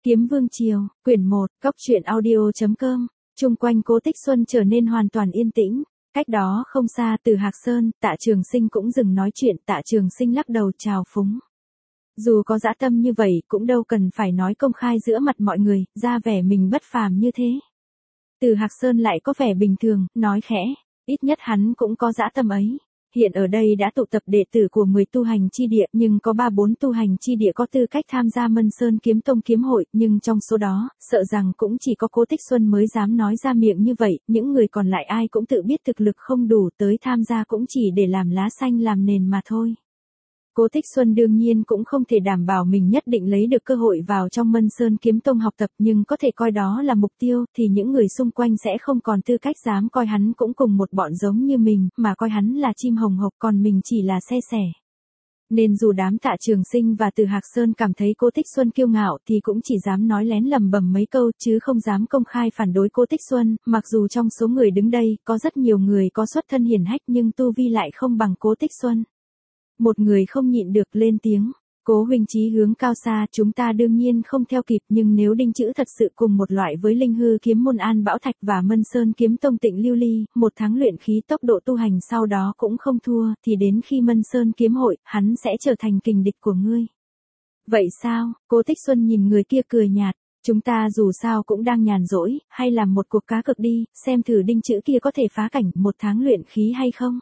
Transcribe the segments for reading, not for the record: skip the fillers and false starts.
Kiếm Vương Triều, quyển 1, Cốc truyện audio.com. Chung quanh Cố Tích Xuân trở nên hoàn toàn yên tĩnh. Cách đó không xa từ Hạc Sơn, Tạ Trường Sinh cũng dừng nói chuyện. Tạ Trường Sinh lắc đầu chào phúng. Dù có dã tâm như vậy cũng đâu cần phải nói công khai giữa mặt mọi người, ra vẻ mình bất phàm như thế. Từ Hạc Sơn lại có vẻ bình thường, nói khẽ, ít nhất hắn cũng có dã tâm ấy. Hiện ở đây đã tụ tập đệ tử của 10 tu hành chi địa, nhưng có 3-4 tu hành chi địa có tư cách tham gia Mân Sơn Kiếm Tông kiếm hội, nhưng trong số đó, sợ rằng cũng chỉ có Cố Tích Xuân mới dám nói ra miệng như vậy, những người còn lại ai cũng tự biết thực lực không đủ, tới tham gia cũng chỉ để làm lá xanh làm nền mà thôi. Cố Tích Xuân đương nhiên cũng không thể đảm bảo mình nhất định lấy được cơ hội vào trong Mân Sơn Kiếm Tông học tập, nhưng có thể coi đó là mục tiêu, thì những người xung quanh sẽ không còn tư cách dám coi hắn cũng cùng một bọn giống như mình, mà coi hắn là chim hồng hộc còn mình chỉ là xe xẻ. Nên dù đám Tạ Trường Sinh và Từ Hạc Sơn cảm thấy Cố Tích Xuân kiêu ngạo thì cũng chỉ dám nói lén lầm bầm mấy câu chứ không dám công khai phản đối Cố Tích Xuân, mặc dù trong số người đứng đây có rất nhiều người có xuất thân hiển hách nhưng tu vi lại không bằng Cố Tích Xuân. Một người không nhịn được lên tiếng, Cố huynh chí hướng cao xa, chúng ta đương nhiên không theo kịp, nhưng nếu đinh chữ thật sự cùng một loại với linh hư kiếm môn An Bảo Thạch và Mân Sơn Kiếm Tông Tịnh Lưu Ly, 1 tháng luyện khí tốc độ tu hành sau đó cũng không thua, thì đến khi Mân Sơn kiếm hội, hắn sẽ trở thành kình địch của ngươi. Vậy sao? Cố Tích Xuân nhìn người kia cười nhạt, chúng ta dù sao cũng đang nhàn rỗi, hay làm một cuộc cá cược đi, xem thử đinh chữ kia có thể phá cảnh 1 tháng luyện khí hay không.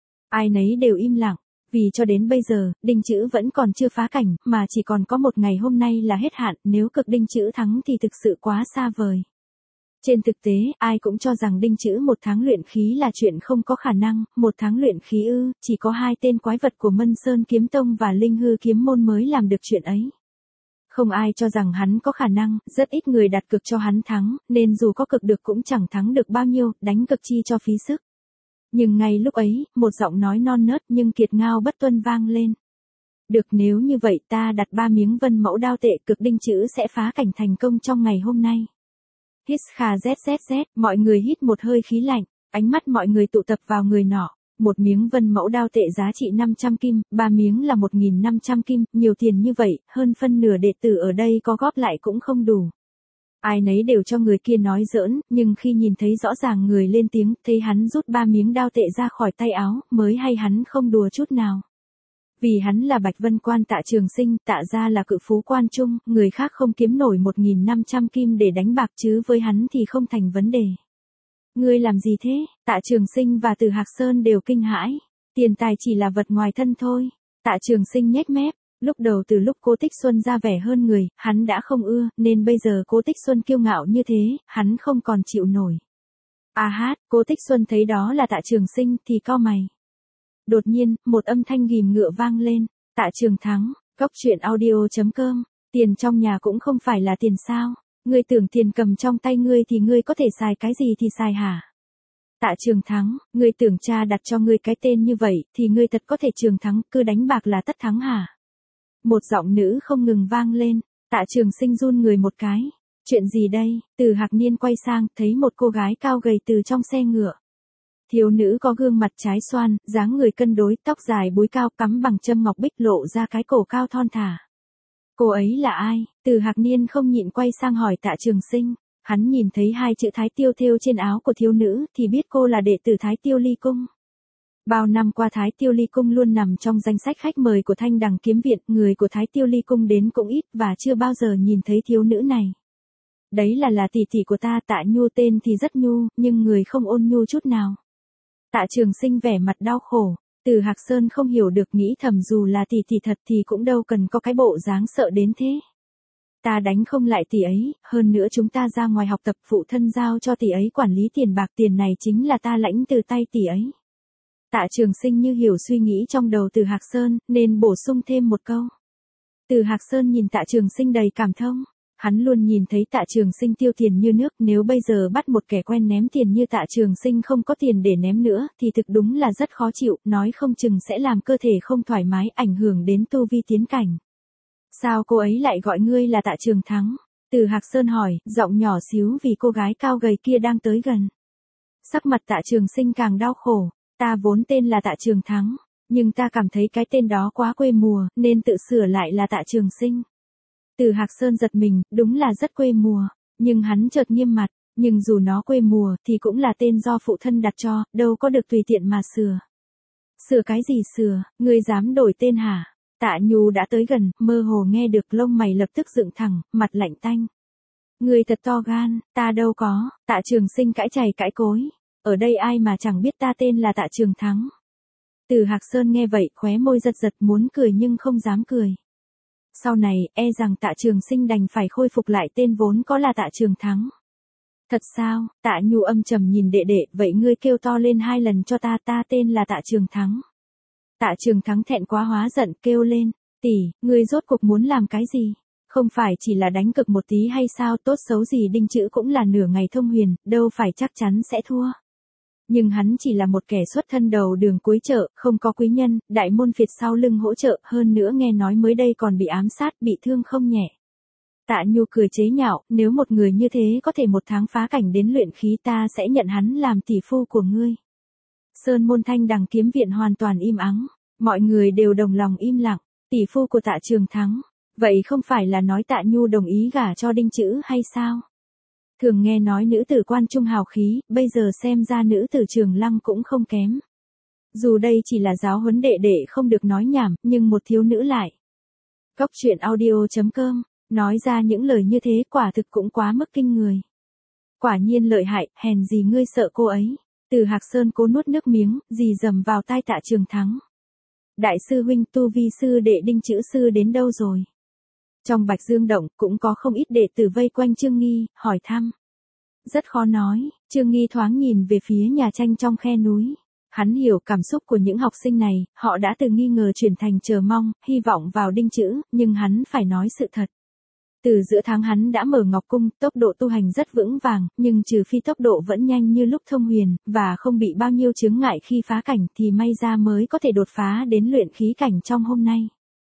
Ai nấy đều im lặng. Vì cho đến bây giờ, đinh chữ vẫn còn chưa phá cảnh, mà chỉ còn có một ngày hôm nay là hết hạn, nếu cực đinh chữ thắng thì thực sự quá xa vời. Trên thực tế, ai cũng cho rằng đinh chữ 1 tháng luyện khí là chuyện không có khả năng, 1 tháng luyện khí ư, chỉ có 2 tên quái vật của Mân Sơn Kiếm Tông và Linh Hư Kiếm Môn mới làm được chuyện ấy. Không ai cho rằng hắn có khả năng, rất ít người đặt cược cho hắn thắng, nên dù có cực được cũng chẳng thắng được bao nhiêu, đánh cực chi cho phí sức. Nhưng ngay lúc ấy, một giọng nói non nớt nhưng kiệt ngao bất tuân vang lên. Được, nếu như vậy ta đặt 3 miếng vân mẫu đao tệ, cực đinh chữ sẽ phá cảnh thành công trong ngày hôm nay. Hít kha zzz, mọi người hít một hơi khí lạnh, ánh mắt mọi người tụ tập vào người nọ. 1 miếng vân mẫu đao tệ giá trị 500 kim, 3 miếng là 1.500 kim, nhiều tiền như vậy, hơn phân nửa đệ tử ở đây có góp lại cũng không đủ. Ai nấy đều cho người kia nói giỡn, nhưng khi nhìn thấy rõ ràng người lên tiếng, thấy hắn rút 3 miếng đao tệ ra khỏi tay áo, mới hay hắn không đùa chút nào. Vì hắn là Bạch Vân Quan Tạ Trường Sinh, Tạ gia là cự phú quan trung, người khác không kiếm nổi 1.500 kim để đánh bạc chứ với hắn thì không thành vấn đề. Ngươi làm gì thế? Tạ Trường Sinh và Từ Hạc Sơn đều kinh hãi. Tiền tài chỉ là vật ngoài thân thôi. Tạ Trường Sinh nhếch mép. Lúc đầu từ lúc Cố Tích Xuân ra vẻ hơn người, hắn đã không ưa, nên bây giờ Cố Tích Xuân kiêu ngạo như thế, hắn không còn chịu nổi. A hát, Cố Tích Xuân thấy đó là Tạ Trường Sinh thì cau mày. Đột nhiên, một âm thanh ghìm ngựa vang lên, Tạ Trường thắng, Cốc truyện audio.com, tiền trong nhà cũng không phải là tiền sao, ngươi tưởng tiền cầm trong tay ngươi thì ngươi có thể xài cái gì thì xài hả? Tạ Trường thắng, ngươi tưởng cha đặt cho ngươi cái tên như vậy thì ngươi thật có thể Trường thắng, cứ đánh bạc là tất thắng hả? Một giọng nữ không ngừng vang lên, Tạ Trường Sinh run người một cái. Chuyện gì đây? Từ Hạc Niên quay sang, thấy một cô gái cao gầy từ trong xe ngựa. Thiếu nữ có gương mặt trái xoan, dáng người cân đối, tóc dài búi cao, cắm bằng châm ngọc bích lộ ra cái cổ cao thon thả. Cô ấy là ai? Từ Hạc Niên không nhịn quay sang hỏi Tạ Trường Sinh. Hắn nhìn thấy 2 chữ Thái Tiêu thêu trên áo của thiếu nữ, thì biết cô là đệ tử Thái Tiêu Ly Cung. Bao năm qua Thái Tiêu Ly Cung luôn nằm trong danh sách khách mời của Thanh Đằng Kiếm Viện, người của Thái Tiêu Ly Cung đến cũng ít và chưa bao giờ nhìn thấy thiếu nữ này. Đấy là tỷ tỷ của ta. Tạ Nhu tên thì rất nhu, nhưng người không ôn nhu chút nào. Tạ Trường Sinh vẻ mặt đau khổ, Từ Hạc Sơn không hiểu được nghĩ thầm dù là tỷ tỷ thật thì cũng đâu cần có cái bộ dáng sợ đến thế. Ta đánh không lại tỷ ấy, hơn nữa chúng ta ra ngoài học tập, phụ thân giao cho tỷ ấy quản lý tiền bạc, tiền này chính là ta lãnh từ tay tỷ ấy. Tạ Trường Sinh như hiểu suy nghĩ trong đầu Từ Hạc Sơn, nên bổ sung thêm một câu. Từ Hạc Sơn nhìn Tạ Trường Sinh đầy cảm thông. Hắn luôn nhìn thấy Tạ Trường Sinh tiêu tiền như nước, nếu bây giờ bắt một kẻ quen ném tiền như Tạ Trường Sinh không có tiền để ném nữa, thì thực đúng là rất khó chịu, nói không chừng sẽ làm cơ thể không thoải mái, ảnh hưởng đến tu vi tiến cảnh. Sao cô ấy lại gọi ngươi là Tạ Trường thắng? Từ Hạc Sơn hỏi, giọng nhỏ xíu vì cô gái cao gầy kia đang tới gần. Sắc mặt Tạ Trường Sinh càng đau khổ. Ta vốn tên là Tạ Trường thắng, nhưng ta cảm thấy cái tên đó quá quê mùa, nên tự sửa lại là Tạ Trường Sinh. Từ Hạc Sơn giật mình, đúng là rất quê mùa, nhưng hắn chợt nghiêm mặt, nhưng dù nó quê mùa thì cũng là tên do phụ thân đặt cho, đâu có được tùy tiện mà sửa. Sửa cái gì sửa, ngươi dám đổi tên hả? Tạ Nhu đã tới gần, mơ hồ nghe được, lông mày lập tức dựng thẳng, mặt lạnh tanh. Ngươi thật to gan, ta đâu có. Tạ Trường Sinh cãi chày cãi cối. Ở đây ai mà chẳng biết ta tên là Tạ Trường Thắng. Từ Hạc Sơn nghe vậy, khóe môi giật giật muốn cười nhưng không dám cười. Sau này, e rằng Tạ Trường Sinh đành phải khôi phục lại tên vốn có là Tạ Trường Thắng. Thật sao? Tạ Nhu âm trầm nhìn đệ đệ, vậy ngươi kêu to lên 2 lần cho ta, ta tên là Tạ Trường Thắng. Tạ Trường Thắng thẹn quá hóa giận, kêu lên, tỷ, ngươi rốt cuộc muốn làm cái gì? Không phải chỉ là đánh cực một tí hay sao, tốt xấu gì Đinh Chữ cũng là nửa ngày thông huyền, đâu phải chắc chắn sẽ thua. Nhưng hắn chỉ là một kẻ xuất thân đầu đường cuối chợ, không có quý nhân, đại môn phiệt sau lưng hỗ trợ, hơn nữa nghe nói mới đây còn bị ám sát, bị thương không nhẹ. Tạ Nhu cười chế nhạo, nếu một người như thế có thể 1 tháng phá cảnh đến luyện khí, ta sẽ nhận hắn làm tỷ phu của ngươi. Sơn môn Thanh Đằng kiếm viện hoàn toàn im ắng, mọi người đều đồng lòng im lặng, tỷ phu của Tạ Trường Thắng, vậy không phải là nói Tạ Nhu đồng ý gả cho Đinh Chữ hay sao? Thường nghe nói nữ tử quan trung hào khí, bây giờ xem ra nữ tử Trường Lăng cũng không kém. Dù đây chỉ là giáo huấn đệ đệ không được nói nhảm, nhưng một thiếu nữ lại. Cốc truyện audio.com, nói ra những lời như thế quả thực cũng quá mức kinh người. Quả nhiên lợi hại, hèn gì ngươi sợ cô ấy. Từ Hạc Sơn cố nuốt nước miếng, dì dầm vào tai Tạ Trường Thắng. Đại sư huynh, tu vi sư đệ Đinh Chữ sư đến đâu rồi? Trong Bạch Dương Động cũng có không ít đệ tử vây quanh Trương Nghi, hỏi thăm. Rất khó nói, Trương Nghi thoáng nhìn về phía nhà tranh trong khe núi. Hắn hiểu cảm xúc của những học sinh này, họ đã từ nghi ngờ chuyển thành chờ mong, hy vọng vào Đinh Chữ, nhưng hắn phải nói sự thật. Từ giữa tháng hắn đã mở Ngọc Cung, tốc độ tu hành rất vững vàng, nhưng trừ phi tốc độ vẫn nhanh như lúc thông huyền, và không bị bao nhiêu chướng ngại khi phá cảnh thì may ra mới có thể đột phá đến luyện khí cảnh trong hôm nay.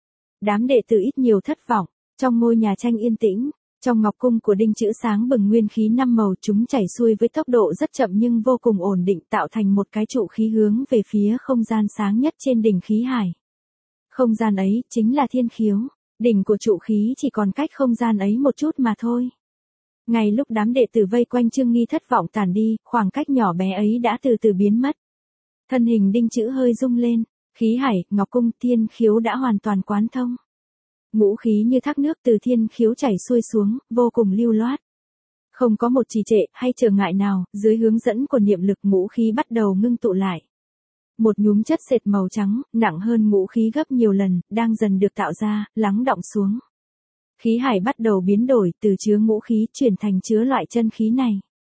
Đám đệ tử ít nhiều thất vọng, trong ngôi nhà tranh yên tĩnh, trong Ngọc Cung của Đinh Chữ sáng bừng nguyên khí 5 màu, chúng chảy xuôi với tốc độ rất chậm nhưng vô cùng ổn định, tạo thành một cái trụ khí hướng về phía không gian sáng nhất trên đỉnh khí hải. Không gian ấy chính là Thiên Khiếu. Đỉnh của trụ khí chỉ còn cách không gian ấy một chút mà thôi. Ngay lúc đám đệ tử vây quanh Trương Nghi thất vọng tản đi, khoảng cách nhỏ bé ấy đã từ từ biến mất. Thân hình Đinh Chữ hơi rung lên, khí hải, Ngọc Cung, Thiên Khiếu đã hoàn toàn quán thông. Ngũ khí như thác nước từ Thiên Khiếu chảy xuôi xuống, vô cùng lưu loát. Không có một trì trệ hay trở ngại nào, dưới hướng dẫn của niệm lực ngũ khí bắt đầu ngưng tụ lại. Một nhúm chất sệt màu trắng, nặng hơn ngũ khí gấp nhiều lần, đang dần được tạo ra, lắng đọng xuống. Khí hải bắt đầu biến đổi, từ chứa ngũ khí chuyển thành chứa loại chân khí này.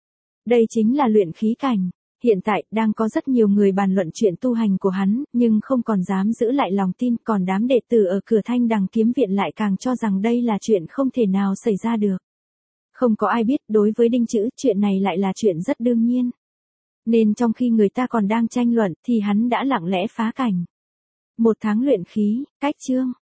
Đây chính là luyện khí cảnh. Hiện tại, đang có rất nhiều người bàn luận chuyện tu hành của hắn, nhưng không còn dám giữ lại lòng tin, còn đám đệ tử ở cửa Thanh Đằng kiếm viện lại càng cho rằng đây là chuyện không thể nào xảy ra được. Không có ai biết, đối với Đinh Chữ, chuyện này lại là chuyện rất đương nhiên. Nên trong khi người ta còn đang tranh luận, thì hắn đã lặng lẽ phá cảnh. 1 tháng luyện khí, cách chương.